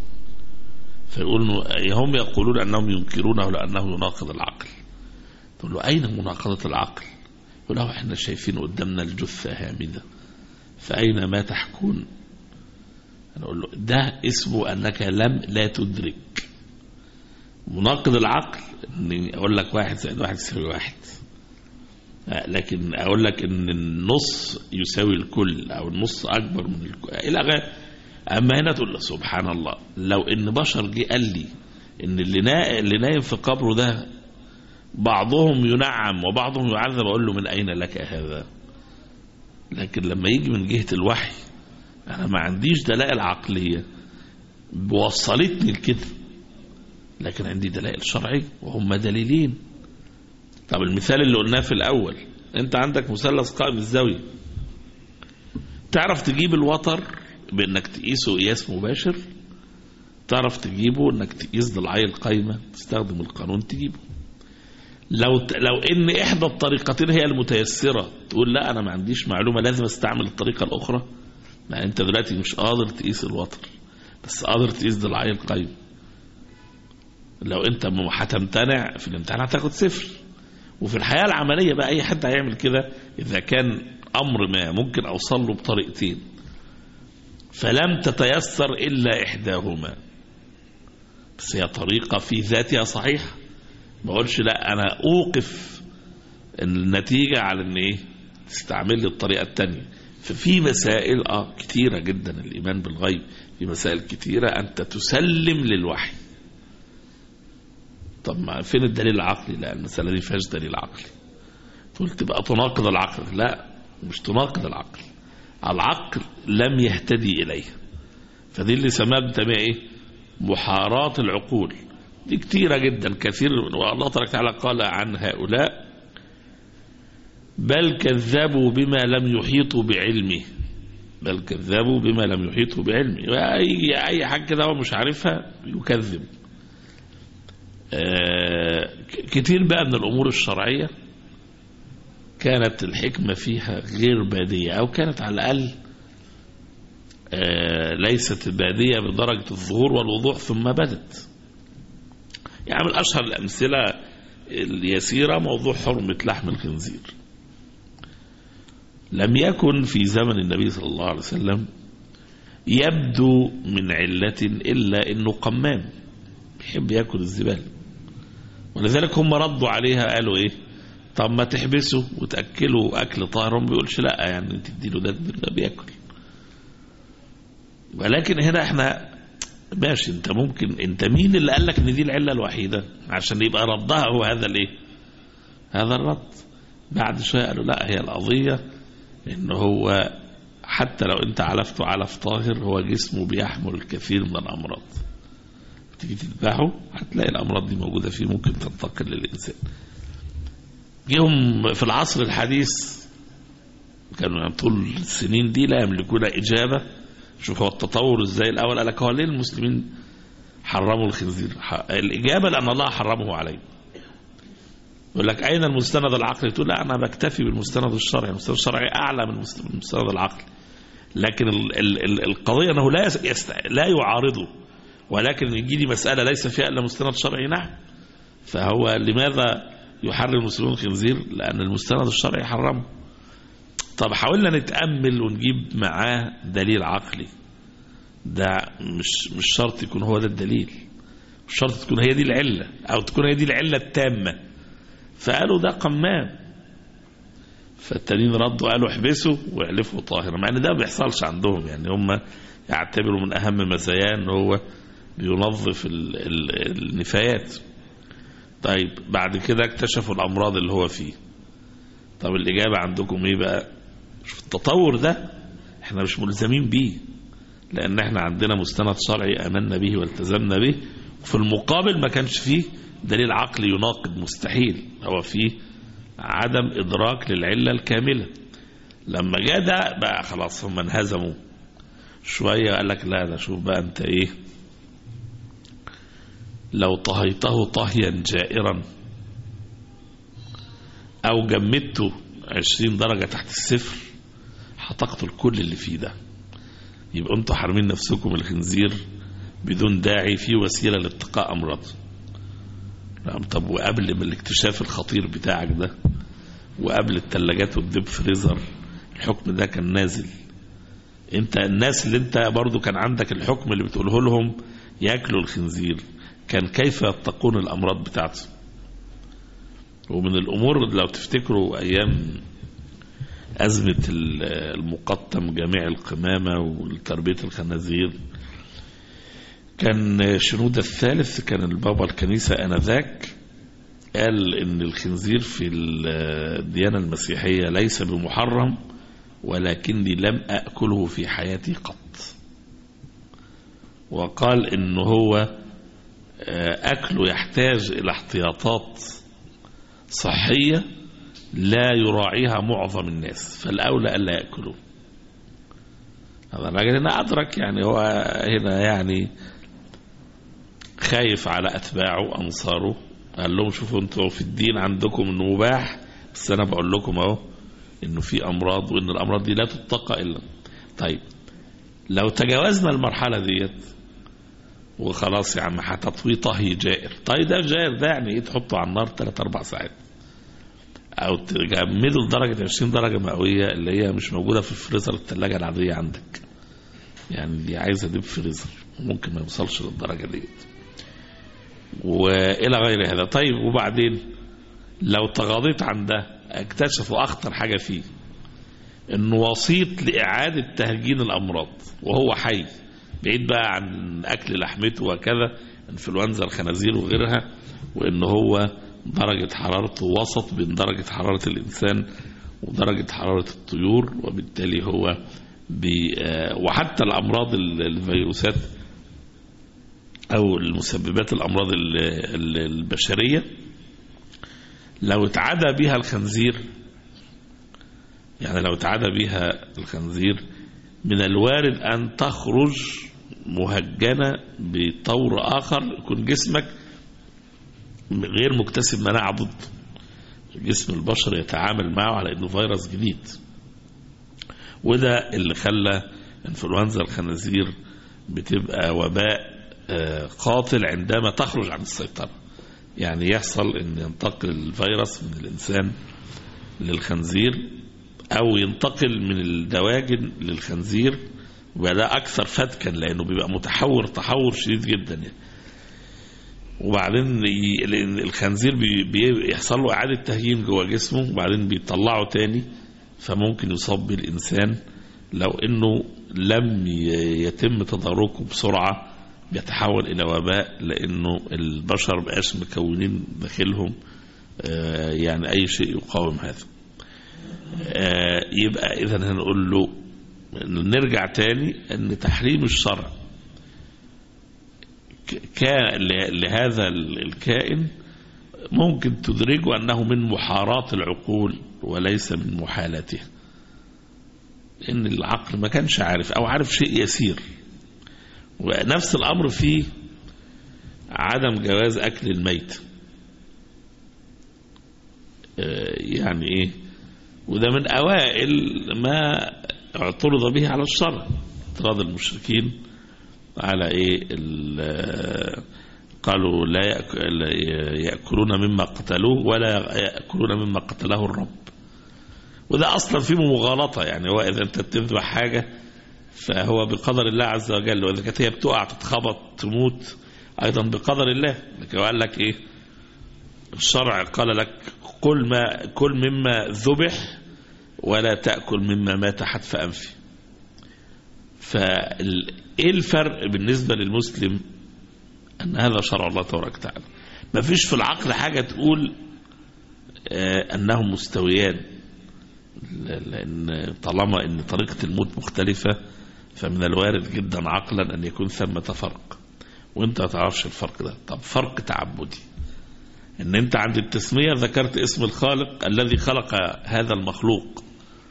هم يقولون أنهم ينكرونه لأنه يناقض العقل. تقول له أين مناقضة العقل؟ يقول له احنا شايفين قدامنا الجثة هامدة، فأين ما تحكون؟ أنا أقول له ده اسمه أنك لا تدرك. مناقض العقل أني أقول لك 1 زائد 1 يساوي 1، لكن أقول لك أن النص يساوي الكل أو النص أكبر من الكل إلى غير. أما هنا تقول له سبحان الله، لو أن بشر جه قال لي أن اللي نايم في قبره ده بعضهم ينعم وبعضهم يعذب، أقول له من أين لك هذا؟ لكن لما يجي من جهة الوحي أنا ما عنديش دلائل عقلية وصلتني لكده، لكن عندي دلائل شرعية وهم دليلين. طب المثال اللي قلناه في الأول، أنت عندك مثلث قائم الزاوية، تعرف تجيب الوتر بأنك تقيسه قياس مباشر، تعرف تجيبه أنك تقيس ضلعي القايمة، تستخدم القانون تجيبه. لو إن إحدى الطريقتين هي المتيسرة، تقول لا أنا ما عنديش معلومة لازم استعمل الطريقة الأخرى. ما أنت دلوقتي مش قادر تقيس الوتر بس قادر تقيس ضلعي القايمة. لو أنت هتمتنع في الامتحان هتاخد 0. وفي الحياة العملية بقى أي حد هيعمل كده إذا كان أمر ما ممكن أوصل له بطريقتين فلم تتيسر إلا إحداهما، بس هي طريقة في ذاتها صحيحة، ما أقولش لا أنا أوقف النتيجة على أن إيه تستعمل لي الطريقة التانية. ففي مسائل كتيرة جدا الإيمان بالغيب، في مسائل كتيرة أنت تسلم للوحي. طب ما فين الدليل العقلي؟ لا المسألة دي فيهاش دليل عقلي. تقول تبقى تناقض العقل، لا مش تناقض العقل، العقل لم يهتدي إليه. فدي اللي سماه ابن تيمية إيه؟ محارات العقول. دي كتيرة جدا كثير. والله تبارك وتعالى قال عن هؤلاء بل كذبوا بما لم يحيطوا بعلمه، بل كذبوا بما لم يحيطوا بعلمه. أي حاجة كده هو مش عارفها يكذب. كتير بقى من الأمور الشرعية كانت الحكمة فيها غير بادية، أو كانت على الأقل ليست بادية بدرجة الظهور والوضوح ثم بدت. يعني من أشهر الأمثلة اليسيرة موضوع حرمة لحم الخنزير. لم يكن في زمن النبي صلى الله عليه وسلم يبدو من علة إلا إنه قمام يحب يأكل الزبالة، ولذلك هم ردوا عليها قالوا إيه؟ طب ما تحبسه وتأكله أكل طاهر. هم بيقولش لا يعني تديله ده بيأكل. ولكن هنا احنا ماشي، انت ممكن، انت مين اللي قال لك ان دي العلة الوحيدة عشان يبقى ردها هو هذا الايه؟ هذا الرد. بعد شوية قالوا لا، هي القضية ان هو حتى لو انت علفته علف طاهر هو جسمه بيحمل الكثير من الامراض، تيجي تذبحه هتلاقي الامراض دي موجودة فيه ممكن تنتقل للانسان. جيهم في العصر الحديث كانوا طول السنين دي لا يملكون إجابة. شوف هو التطور ازاي. الأول قال لك هو ليه المسلمين حرموا الخنزير؟ الإجابة لأن الله حرمه عليه. يقول لك أين المستند العقلي؟ تقول لا أنا بكتفي بالمستند الشرعي، المستند الشرعي أعلى من المستند العقلي. لكن القضية أنه لا يعارضه، ولكن يجي لي مسألة ليس فيها إلا مستند شرعي. نعم. فهو لماذا يحرم المسلمون الخنزير؟ لأن المستند الشرعي حرمه. طب حاولنا نتأمل ونجيب معاه دليل عقلي. ده مش شرط يكون هو ده الدليل، مش شرط تكون هي دي العلة أو تكون هي دي العلة التامة. فقالوا ده قمام. فالتانيين ردوا قالوا احبسوا واعلفوا طاهرا، مع ان ده ما بيحصلش عندهم. يعني هم يعتبروا من أهم مزاياه ان هو بينظف النفايات. طيب بعد كده اكتشفوا الأمراض اللي هو فيه. طب الإجابة عندكم ايه بقى؟ شوف التطور ده احنا مش ملزمين بيه، لأن احنا عندنا مستند شرعي آمنا به والتزمنا به، وفي المقابل ما كانش فيه دليل عقلي يناقض. مستحيل. هو فيه عدم إدراك للعلة الكاملة. لما جاء ده بقى خلاص هم انهزموا شوية. قال لك لا ده شوف بقى انت ايه، لو طهيته طهيا جائرا أو جمدته 20 درجة تحت الصفر هتقتل كل اللي فيه ده. يبقى انتوا حارمين نفسكم الخنزير بدون داعي، في وسيلة لاتقاء أمراض. طب وقبل من الاكتشاف الخطير بتاعك ده، وقبل الثلاجات والديب فريزر، الحكم ده كان نازل. انت الناس اللي انت برضو كان عندك الحكم اللي بتقوله لهم ياكلوا الخنزير، كان كيف يتقون الأمراض بتاعته. ومن الأمور لو تفتكروا أيام أزمة المقطم جميع القمامة وتربية الخنازير، كان شنودة الثالث كان البابا الكنيسة آنذاك قال إن الخنزير في الديانة المسيحية ليس بمحرم، ولكني لم أأكله في حياتي قط. وقال إنه هو أكله يحتاج إلى احتياطات صحية لا يراعيها معظم الناس، فالأولى ألا يأكلوا. هذا الراجل هنا أدرك، يعني هو هنا يعني خايف على أتباعه أنصاره، قال لهم شوفوا انتوا في الدين عندكم انه مباح، بس أنا بقول لكم اهو انه في أمراض، وان الأمراض دي لا تتقى إلا. طيب لو تجاوزنا المرحلة ديت وخلاص يا عم هتطويه طهي جائر، طيب ده جائر ده يعني ايه؟ تحطه على النار 3-4 ساعات او تجمده لدرجة 20 درجة مئوية اللي هي مش موجودة في الفريزر الثلاجة العادية عندك، يعني دي عايزة ديب فريزر، ممكن ما يوصلش للدرجة ديت وإلى غير هذا. طيب وبعدين لو تغاضيت عن ده، اكتشفوا أخطر حاجة فيه انه وسيط لإعادة تهجين الأمراض وهو حي، بعيد بقى عن أكل لحمته وكذا، انفلونزا الخنازير وغيرها، وإنه هو درجة حرارته وسط بين درجة حرارة الإنسان ودرجة حرارة الطيور، وبالتالي هو وحتى الأمراض الفيروسات أو المسببات الأمراض البشرية لو اتعدى بها الخنزير، يعني لو اتعدى بها الخنزير من الوارد أن تخرج مهجنة بطور آخر يكون جسمك غير مكتسب مناعة ضده، جسم البشر يتعامل معه على أنه فيروس جديد. وده اللي خلى انفلونزا الخنازير بتبقى وباء قاتل عندما تخرج عن السيطرة، يعني يحصل أن ينتقل الفيروس من الإنسان للخنزير أو ينتقل من الدواجن للخنزير، وده أكثر فتكا لأنه بيبقى متحور تحور شديد جدا يعني. وبعدين الخنزير بيحصل له إعادة تهيين جوه جسمه وبعدين بيطلعه تاني، فممكن يصاب بالإنسان لو إنه لم يتم تداركه بسرعة، بيتحول إلى وباء، لأنه البشر بقاش مكونين داخلهم يعني أي شيء يقاوم هذا. يبقى إذن هنقول له نرجع تاني أن تحريم الشرع لهذا الكائن ممكن تدرجه أنه من محارات العقول وليس من محالته، إن العقل ما كانش عارف أو عارف شيء يسير. ونفس الأمر فيه عدم جواز أكل الميت، يعني إيه؟ وده من أوائل ما اعترض به على الشرع، اعتراض المشركين على إيه؟ قالوا لا يأكلون مما قتلوه ولا يأكلون مما قتله الرب. وده أصلا فيه مغالطة، يعني هو إذا أنت تذبح حاجة فهو بقدر الله عز وجل، وإذا كانت هي بتقع تتخبط تموت أيضا بقدر الله. لكن قال لك إيه؟ الشرع قال لك كل مما ذبح ولا تأكل مما مات حتف أنفه. فإيه الفرق بالنسبة للمسلم؟ أن هذا شرع الله تبارك وتعالى، ما فيش في العقل حاجة تقول أنهم مستويان، لأن طالما أن طريقة الموت مختلفة فمن الوارد جدا عقلا أن يكون ثمة فرق، وانت ما تعرفش الفرق ده. طب فرق تعبدي، ان انت عند التسمية ذكرت اسم الخالق الذي خلق هذا المخلوق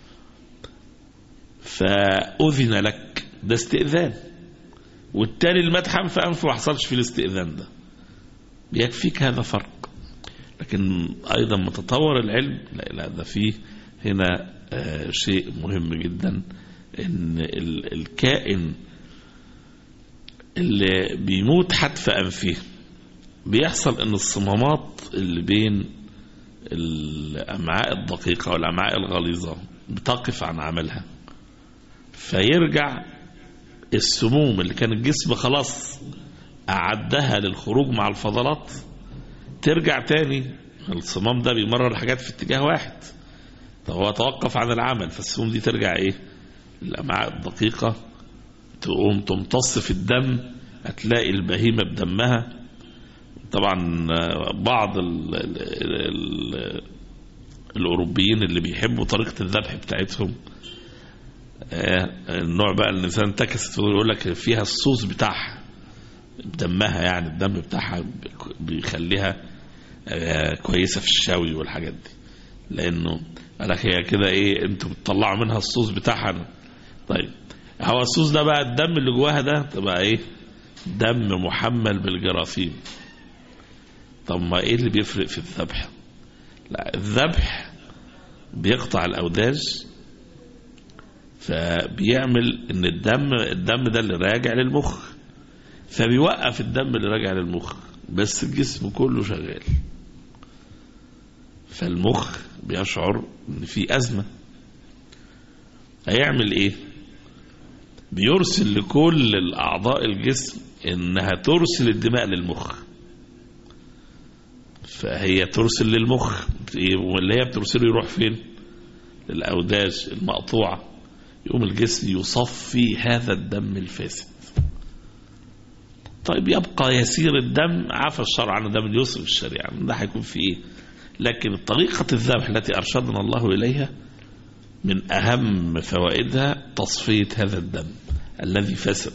فأذن لك، ده استئذان، والتالي المدحم في أنفه ما حصلش في الاستئذان ده، بيكفيك هذا فرق. لكن أيضا متطور العلم لا ده فيه هنا شيء مهم جدا، ان الكائن اللي بيموت حتف أنفه بيحصل ان الصمامات اللي بين الأمعاء الدقيقة والأمعاء الغليظة بتقف عن عملها، فيرجع السموم اللي كان الجسم خلاص أعدها للخروج مع الفضلات ترجع تاني. الصمام ده بيمرر الحاجات في اتجاه واحد، فهو توقف عن العمل، فالسموم دي ترجع ايه؟ الأمعاء الدقيقة تقوم تمتص في الدم، هتلاقي البهيمة بدمها. طبعا بعض الأوروبيين اللي بيحبوا طريقة الذبح بتاعتهم، النوع بقى الإنسان تكست يقول لك فيها الصوص بتاعها، بدمها، يعني الدم بتاعها بيخليها كويسة في الشوي والحاجات دي، لأنه قالك هي كده إيه أنتوا بتطلعوا منها الصوص بتاعها. طيب هو الصوص ده بقى الدم اللي جواها ده تبقى إيه؟ دم محمل بالجراثيم. طب ما إيه اللي بيفرق في الذبح؟ لا، الذبح بيقطع الأوداج، فبيعمل إن الدم ده اللي راجع للمخ، فبيوقف الدم اللي راجع للمخ، بس الجسم كله شغال. فالمخ بيشعر ان في أزمة، هيعمل ايه؟ بيرسل لكل الأعضاء الجسم انها ترسل الدماء للمخ، فهي ترسل للمخ، واللي هي بترسله يروح فين؟ للأوداج المقطوعة، يقوم الجسم يصفي هذا الدم الفاسد. طيب يبقى يسير الدم، عفى الشرع عن الدم اليسر في الشريعة، ده هيكون في ايه؟ لكن طريقة الذبح التي أرشدنا الله إليها من أهم فوائدها تصفية هذا الدم الذي فسد.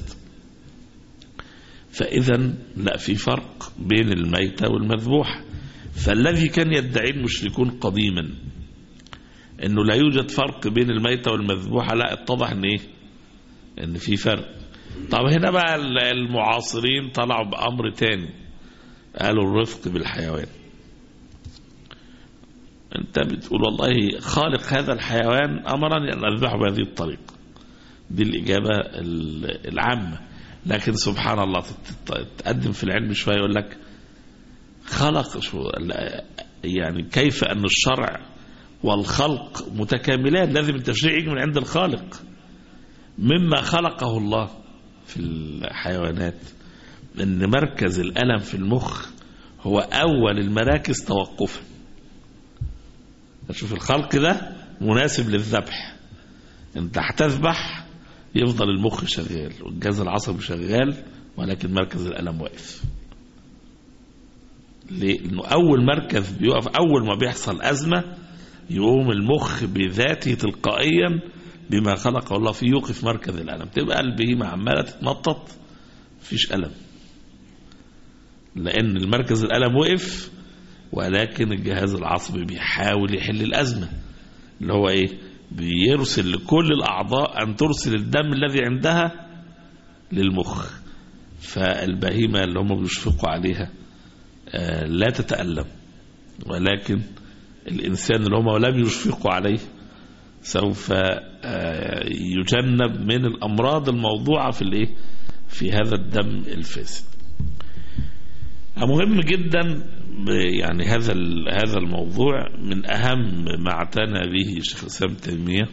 فإذا لا في فرق بين الميتة والمذبوح. فالذي كان يدعي المشركون قديما انه لا يوجد فرق بين الميتة والمذبوحة، لا اتضح ان ايه؟ ان في فرق. طب هنا بقى المعاصرين طلعوا بأمر تاني، قالوا الرفق بالحيوان. انت بتقول والله خالق هذا الحيوان امرني ان اذبحه بهذه الطريقة، دي الإجابة العامة. لكن سبحان الله تقدم في العلم شوية يقول لك خلق يعني كيف أن الشرع والخلق متكاملان، لازم التشريع يجي من عند الخالق. مما خلقه الله في الحيوانات أن مركز الألم في المخ هو أول المراكز توقفا. شوف الخلق ده مناسب للذبح، انت هتذبح يفضل المخ شغال والجهاز العصبي شغال، ولكن مركز الألم واقف. ليه؟ لأنه أول مركز بيقف، أول ما بيحصل أزمة يقوم المخ بذاته تلقائيا بما خلقه الله فيه يوقف مركز الألم، تبقى البهيمة عمالة تتنطط مفيش ألم، لأن المركز الألم وقف، ولكن الجهاز العصبي بيحاول يحل الأزمة اللي هو إيه؟ بيرسل لكل الأعضاء أن ترسل الدم الذي عندها للمخ. فالبهيمة اللي هم بيشفقوا عليها لا تتألم، ولكن الإنسان اللي هم لم يشفقوا عليه سوف يجنب من الأمراض الموضوعة في هذا الدم الفاسد. مهم جدا يعني هذا الموضوع من أهم ما اعتنى به الشيخ الإسلام ابن تيمية،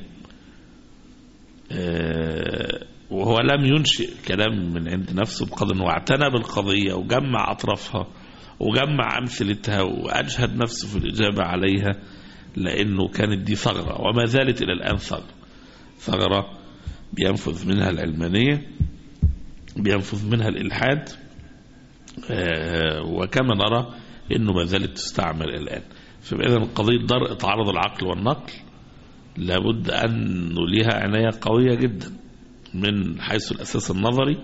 وهو لم ينشئ كلام من عند نفسه بقدر أنه اعتنى بالقضية وجمع أطرافها وجمع أمثلتها وأجهد نفسه في الإجابة عليها، لأنه كانت دي ثغرة وما زالت إلى الآن ثغرة بينفذ منها العلمانية، بينفذ منها الإلحاد، وكما نرى إنه ما زالت تستعمل الآن. فإذا قضية درء تعارض العقل والنقل لابد أن نوليها عناية قوية جدا من حيث الأساس النظري،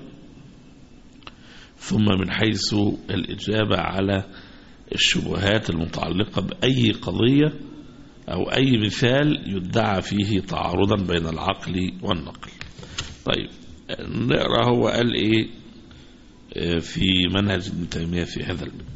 ثم من حيث الإجابة على الشبهات المتعلقة بأي قضية أو أي مثال يدعى فيه تعارضا بين العقل والنقل. طيب نقرأ هو قال إيه في منهج ابن تيمية في هذا المنهج.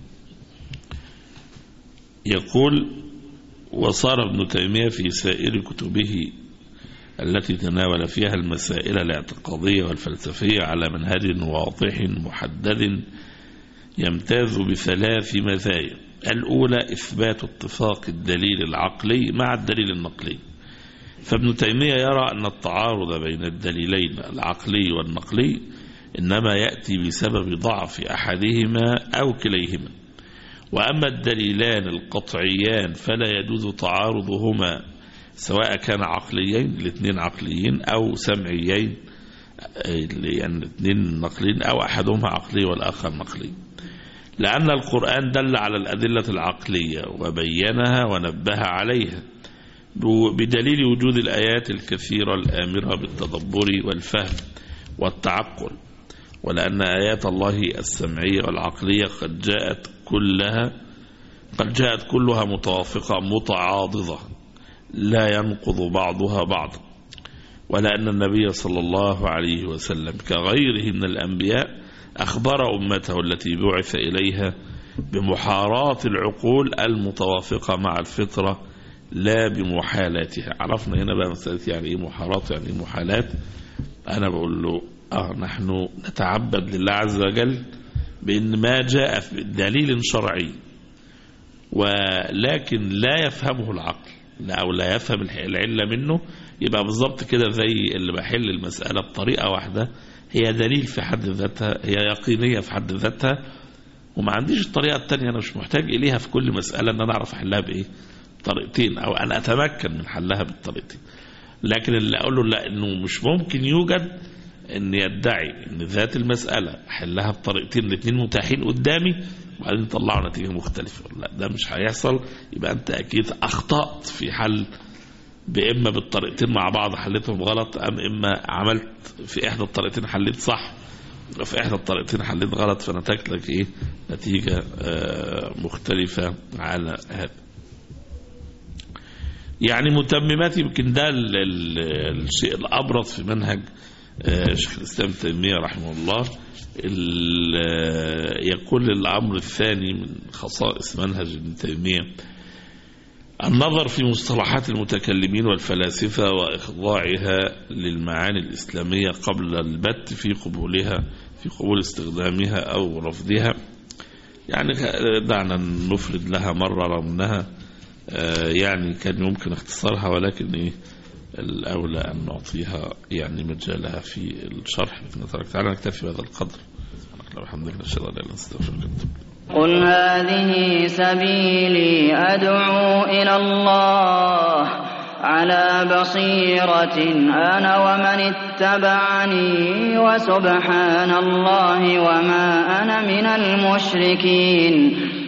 يقول: وصار ابن تيمية في سائر كتبه التي تناول فيها المسائل الاعتقادية والفلسفية على منهج واضح محدد يمتاز بثلاث مزايا. الأولى إثبات اتفاق الدليل العقلي مع الدليل النقلي، فابن تيمية يرى أن التعارض بين الدليلين العقلي والنقلي إنما يأتي بسبب ضعف أحدهما أو كليهما، وأما الدليلان القطعيان فلا يجوز تعارضهما سواء كان عقليين، الاثنين عقليين، أو سمعيين، يعني الاثنين نقلين، أو أحدهما عقلي والآخر نقلي، لأن القرآن دل على الأدلة العقلية وبينها ونبه عليها بدليل وجود الآيات الكثيرة الآمرة بالتدبر والفهم والتعقل، ولأن آيات الله السمعية والعقلية قد جاءت كلها متوافقة متعاضدة لا ينقض بعضها بعضا، ولأن النبي صلى الله عليه وسلم كغيره من الأنبياء أخبر أمته التي بعث إليها بمحاراة العقول المتوافقة مع الفطرة لا بمحالاتها. عرفنا هنا بقى مسألة يعني إيه محارات، يعني إيه محالات. أنا بقول له نحن نتعبد لله عز وجل بأن ما جاء في دليل شرعي ولكن لا يفهمه العقل أو لا يفهم العلة منه، يبقى بالضبط كده زي اللي بحل المسألة بطريقة واحدة هي دليل في حد ذاتها، هي يقينية في حد ذاتها، وما عنديش الطريقة التانية، أنا مش محتاج إليها في كل مسألة أن أنا أعرف أحلها بإيه طريقتين أو أنا أتمكن من حلها بالطريقتين. لكن اللي أقول له لا، إنه مش ممكن يوجد أن يدعي أن ذات المسألة أحلها بطريقتين الاثنين متاحين قدامي وبعدين طلعوا نتيجة مختلفة، لا ده مش هيحصل. يبقى أنت أكيد أخطأت في حل، بإما بالطريقتين مع بعض حلتهم غلط، إما عملت في إحدى الطريقتين حليت صح وفي إحدى الطريقتين حليت غلط، فنتجت لك إيه نتيجة مختلفة على هذا. يعني متممات، يمكن ده الشيء الأبرز في منهج شيخ الإسلام ابن تيمية رحمه الله. يقول الأمر الثاني من خصائص منهج ابن تيمية النظر في مصطلحات المتكلمين والفلاسفة وإخضاعها للمعاني الإسلامية قبل البت في قبول استخدامها أو رفضها. يعني دعنا نفرد لها مرة رغم أنها يعني كان يمكن اختصارها، ولكن الأولى أن نعطيها يعني مجالها في الشرح. تعالى نكتفي بهذا القدر. الحمد لله، نشهد أن لا إله إلا الله نستغفرك. قل هذه سبيلي أدعو إلى الله على بصيرة أنا ومن اتبعني وسبحان الله وما أنا من المشركين.